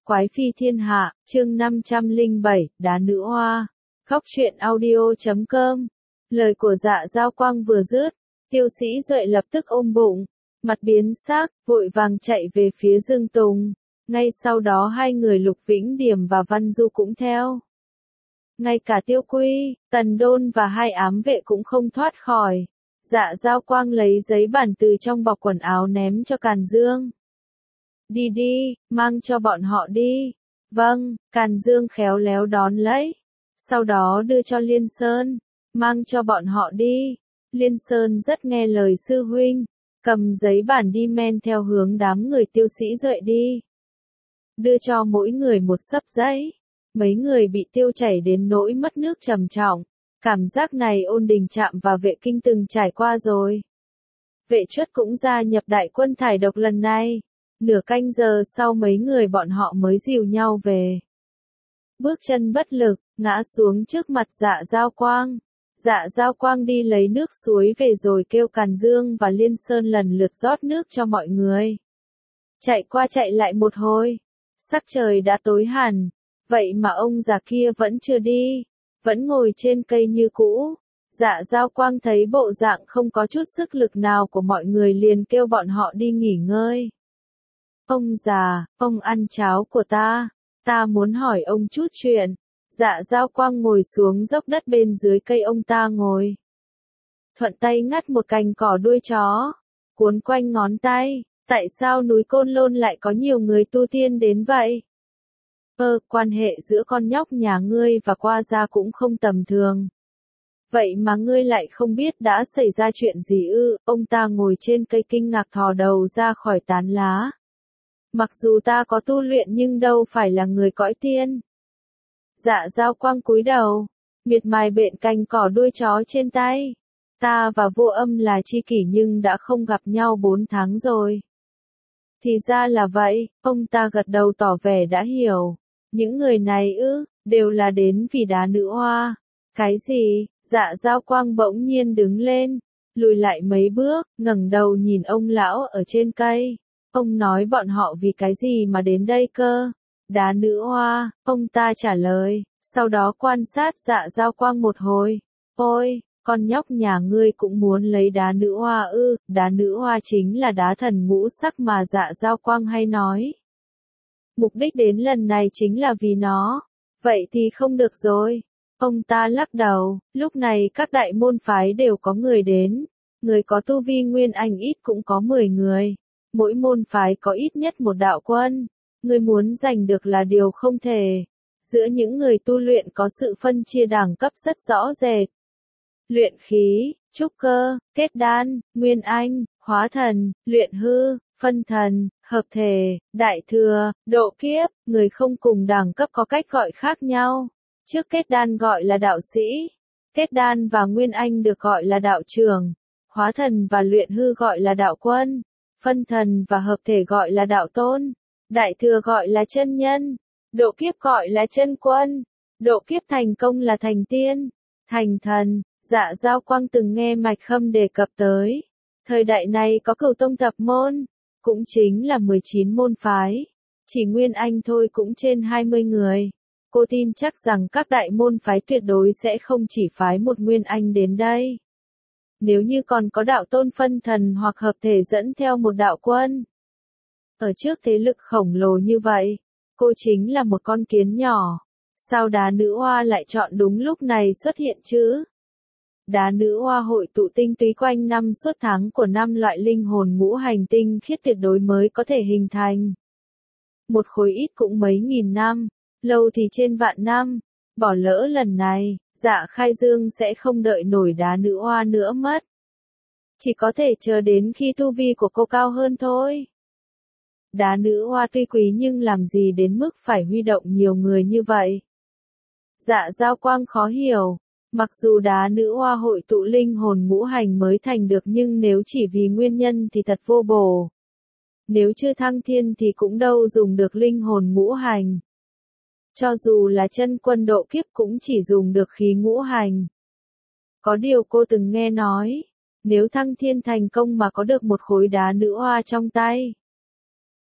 Quái phi thiên hạ, chương 507, đá nữ hoa. Góc truyện audio.com. Lời của Dạ Giao Quang vừa dứt, Tiêu Sĩ Duệ lập tức ôm bụng, mặt biến sắc, vội vàng chạy về phía Dương Tùng. Ngay sau đó hai người Lục Vĩnh Điểm và Văn Du cũng theo. Ngay cả Tiêu Quy, Tần Đôn và hai ám vệ cũng không thoát khỏi. Dạ Giao Quang lấy giấy bản từ trong bọc quần áo ném cho Càn Dương. Đi đi, mang cho bọn họ đi. Vâng, Càn Dương khéo léo đón lấy. Sau đó đưa cho Liên Sơn, mang cho bọn họ đi. Liên Sơn rất nghe lời sư huynh, cầm giấy bản đi men theo hướng đám người Tiêu Sĩ Duệ đi. Đưa cho mỗi người một xấp giấy. Mấy người bị tiêu chảy đến nỗi mất nước trầm trọng. Cảm giác này Ôn Đình Trạm và Vệ Kinh từng trải qua rồi. Vệ Chuất cũng gia nhập đại quân thải độc lần này. Nửa canh giờ sau mấy người bọn họ mới dìu nhau về. Bước chân bất lực, ngã xuống trước mặt Dạ Giao Quang. Dạ Giao Quang đi lấy nước suối về rồi kêu Càn Dương và Liên Sơn lần lượt rót nước cho mọi người. Chạy qua chạy lại một hồi, sắc trời đã tối hẳn, vậy mà ông già kia vẫn chưa đi, vẫn ngồi trên cây như cũ. Dạ Giao Quang thấy bộ dạng không có chút sức lực nào của mọi người liền kêu bọn họ đi nghỉ ngơi. Ông già, ông ăn cháo của ta muốn hỏi ông chút chuyện. Dạ Giao Quang ngồi xuống dốc đất bên dưới cây ông ta ngồi. Thuận tay ngắt một cành cỏ đuôi chó, cuốn quanh ngón tay. Tại sao núi Côn Lôn lại có nhiều người tu tiên đến vậy? Quan hệ giữa con nhóc nhà ngươi và Qua Gia cũng không tầm thường. Vậy mà ngươi lại không biết đã xảy ra chuyện gì ư? Ông ta ngồi trên cây kinh ngạc thò đầu ra khỏi tán lá. Mặc dù ta có tu luyện nhưng đâu phải là người cõi tiên. Dạ Giao Quang cúi đầu, miệt mài bện cành cỏ đuôi chó trên tay. Ta và Vô Âm là tri kỷ nhưng đã không gặp nhau 4 tháng rồi. Thì ra là vậy, ông ta gật đầu tỏ vẻ đã hiểu. Những người này đều là đến vì đá nữ hoa. Cái gì? Dạ Giao Quang bỗng nhiên đứng lên, lùi lại mấy bước, ngẩng đầu nhìn ông lão ở trên cây. Ông nói bọn họ vì cái gì mà đến đây cơ? Đá nữ hoa, ông ta trả lời, sau đó quan sát Dạ Giao Quang một hồi. Ôi, con nhóc nhà ngươi cũng muốn lấy đá nữ hoa ư? Đá nữ hoa chính là đá thần ngũ sắc mà Dạ Giao Quang hay nói. Mục đích đến lần này chính là vì nó. Vậy thì không được rồi. Ông ta lắc đầu, lúc này các đại môn phái đều có người đến. Người có tu vi Nguyên Anh ít cũng có 10 người. Mỗi môn phái có ít nhất một đạo quân. Người muốn giành được là điều không thể. Giữa những người tu luyện có sự phân chia đẳng cấp rất rõ rệt. Luyện khí, trúc cơ, kết đan, Nguyên Anh, hóa thần, luyện hư, phân thần, hợp thể, đại thừa, độ kiếp. Người không cùng đẳng cấp có cách gọi khác nhau. Trước kết đan gọi là đạo sĩ. Kết đan và Nguyên Anh được gọi là đạo trưởng. Hóa thần và luyện hư gọi là đạo quân. Phân thần và hợp thể gọi là đạo tôn. Đại thừa gọi là chân nhân. Độ kiếp gọi là chân quân. Độ kiếp thành công là thành tiên. Thành thần, Dạ Giao Quang từng nghe Mạch Khâm đề cập tới. Thời đại này có Cửu Tông thập môn, cũng chính là 19 môn phái. Chỉ Nguyên Anh thôi cũng trên 20 người. Cô tin chắc rằng các đại môn phái tuyệt đối sẽ không chỉ phái một Nguyên Anh đến đây. Nếu như còn có đạo tôn phân thần hoặc hợp thể dẫn theo một đạo quân. Ở trước thế lực khổng lồ như vậy, cô chính là một con kiến nhỏ. Sao đá nữ hoa lại chọn đúng lúc này xuất hiện chứ? Đá nữ hoa hội tụ tinh túy quanh năm suốt tháng của 5 loại linh hồn ngũ hành tinh khiết tuyệt đối mới có thể hình thành. Một khối ít cũng mấy nghìn năm, lâu thì trên vạn năm. Bỏ lỡ lần này, Dạ Khai Dương sẽ không đợi nổi đá nữ hoa nữa mất. Chỉ có thể chờ đến khi tu vi của cô cao hơn thôi. Đá nữ hoa tuy quý nhưng làm gì đến mức phải huy động nhiều người như vậy? Dạ Giao Quang khó hiểu. Mặc dù đá nữ hoa hội tụ linh hồn ngũ hành mới thành được nhưng nếu chỉ vì nguyên nhân thì thật vô bổ. Nếu chưa thăng thiên thì cũng đâu dùng được linh hồn ngũ hành. Cho dù là chân quân độ kiếp cũng chỉ dùng được khí ngũ hành. Có điều cô từng nghe nói, nếu thăng thiên thành công mà có được một khối đá nữ hoa trong tay,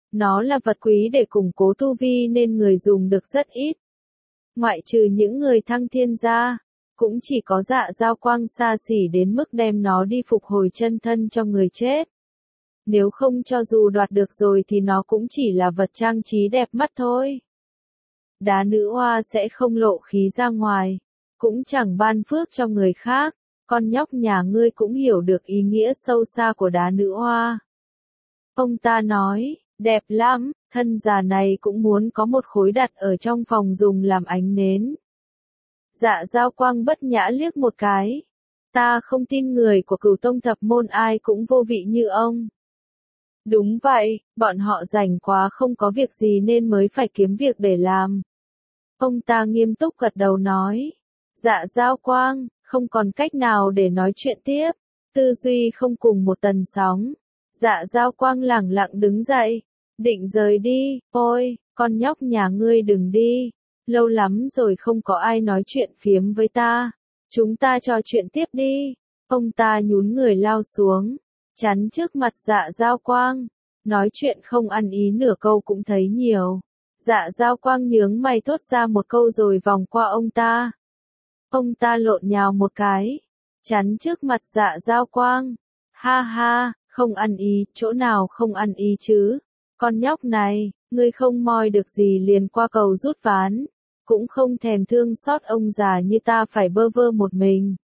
Nó là vật quý để củng cố tu vi nên người dùng được rất ít. Ngoại trừ những người thăng thiên ra, cũng chỉ có Dạ Giao Quang xa xỉ đến mức đem nó đi phục hồi chân thân cho người chết. Nếu không cho dù đoạt được rồi thì nó cũng chỉ là vật trang trí đẹp mắt thôi. Đá nữ hoa sẽ không lộ khí ra ngoài, cũng chẳng ban phước cho người khác. Con nhóc nhà ngươi cũng hiểu được ý nghĩa sâu xa của đá nữ hoa. Ông ta nói, đẹp lắm, thân già này cũng muốn có một khối đặt ở trong phòng dùng làm ánh nến. Dạ Giao Quang bất nhã liếc một cái. Ta không tin người của Cửu Tông Thập Môn ai cũng vô vị như ông. Đúng vậy, bọn họ rảnh quá không có việc gì nên mới phải kiếm việc để làm. Ông ta nghiêm túc gật đầu nói. Dạ Giao Quang, không còn cách nào để nói chuyện tiếp. Tư duy không cùng một tần sóng. Dạ Giao Quang lẳng lặng đứng dậy. Định rời đi, ôi, con nhóc nhà ngươi đừng đi. Lâu lắm rồi không có ai nói chuyện phiếm với ta. Chúng ta trò chuyện tiếp đi. Ông ta nhún người lao xuống, chắn trước mặt Dạ Giao Quang. Nói chuyện không ăn ý nửa câu cũng thấy nhiều. Dạ Giao Quang nhướng mày thốt ra một câu rồi vòng qua ông ta. Ông ta lộn nhào một cái, chắn trước mặt Dạ Giao Quang. Ha ha, không ăn ý, chỗ nào không ăn ý chứ? Con nhóc này, ngươi không moi được gì liền qua cầu rút ván, cũng không thèm thương xót ông già như ta phải bơ vơ một mình.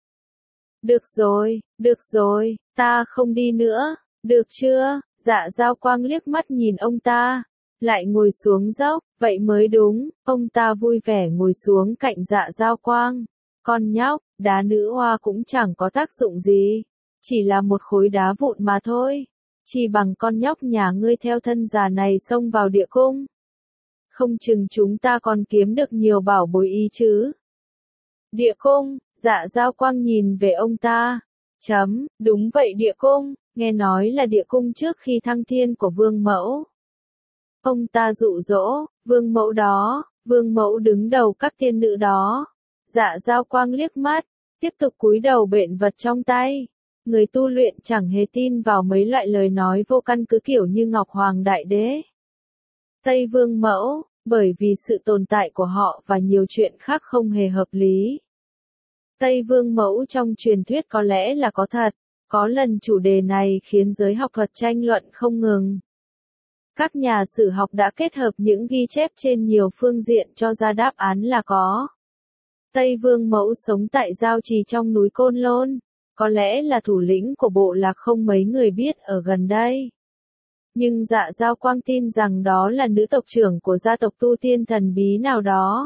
Được rồi, ta không đi nữa, được chưa? Dạ Giao Quang liếc mắt nhìn ông ta, lại ngồi xuống dốc, vậy mới đúng. Ông ta vui vẻ ngồi xuống cạnh Dạ Giao Quang. Con nhóc, đá nữ hoa cũng chẳng có tác dụng gì, chỉ là một khối đá vụn mà thôi. Chỉ bằng con nhóc nhà ngươi theo thân già này xông vào địa cung. Không chừng chúng ta còn kiếm được nhiều bảo bối ý chứ. Địa cung, Dạ Giao Quang nhìn về ông ta. Đúng vậy địa cung, nghe nói là địa cung trước khi thăng thiên của Vương Mẫu. Ông ta dụ dỗ, Vương Mẫu đó, Vương Mẫu đứng đầu các thiên nữ đó. Dạ Giao Quang liếc mắt, tiếp tục cúi đầu bện vật trong tay. Người tu luyện chẳng hề tin vào mấy loại lời nói vô căn cứ kiểu như Ngọc Hoàng Đại Đế, Tây Vương Mẫu, bởi vì sự tồn tại của họ và nhiều chuyện khác không hề hợp lý. Tây Vương Mẫu trong truyền thuyết có lẽ là có thật, có lần chủ đề này khiến giới học thuật tranh luận không ngừng. Các nhà sử học đã kết hợp những ghi chép trên nhiều phương diện cho ra đáp án là có. Tây Vương Mẫu sống tại giao trì trong núi Côn Lôn, có lẽ là thủ lĩnh của bộ lạc không mấy người biết ở gần đây. Nhưng Dạ Giao Quang tin rằng đó là nữ tộc trưởng của gia tộc tu tiên thần bí nào đó.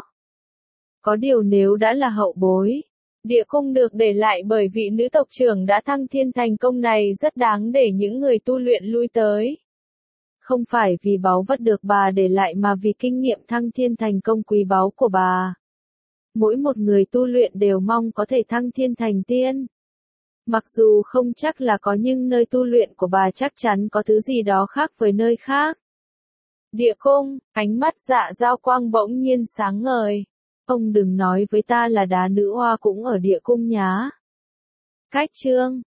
Có điều nếu đã là hậu bối, địa cung được để lại bởi vị nữ tộc trưởng đã thăng thiên thành công này rất đáng để những người tu luyện lui tới. Không phải vì báu vật được bà để lại mà vì kinh nghiệm thăng thiên thành công quý báu của bà. Mỗi một người tu luyện đều mong có thể thăng thiên thành tiên. Mặc dù không chắc là có nhưng nơi tu luyện của bà chắc chắn có thứ gì đó khác với nơi khác. Địa cung, ánh mắt Dạ Giao Quang bỗng nhiên sáng ngời. Ông đừng nói với ta là đá nữ hoa cũng ở địa cung nhá. Cách chương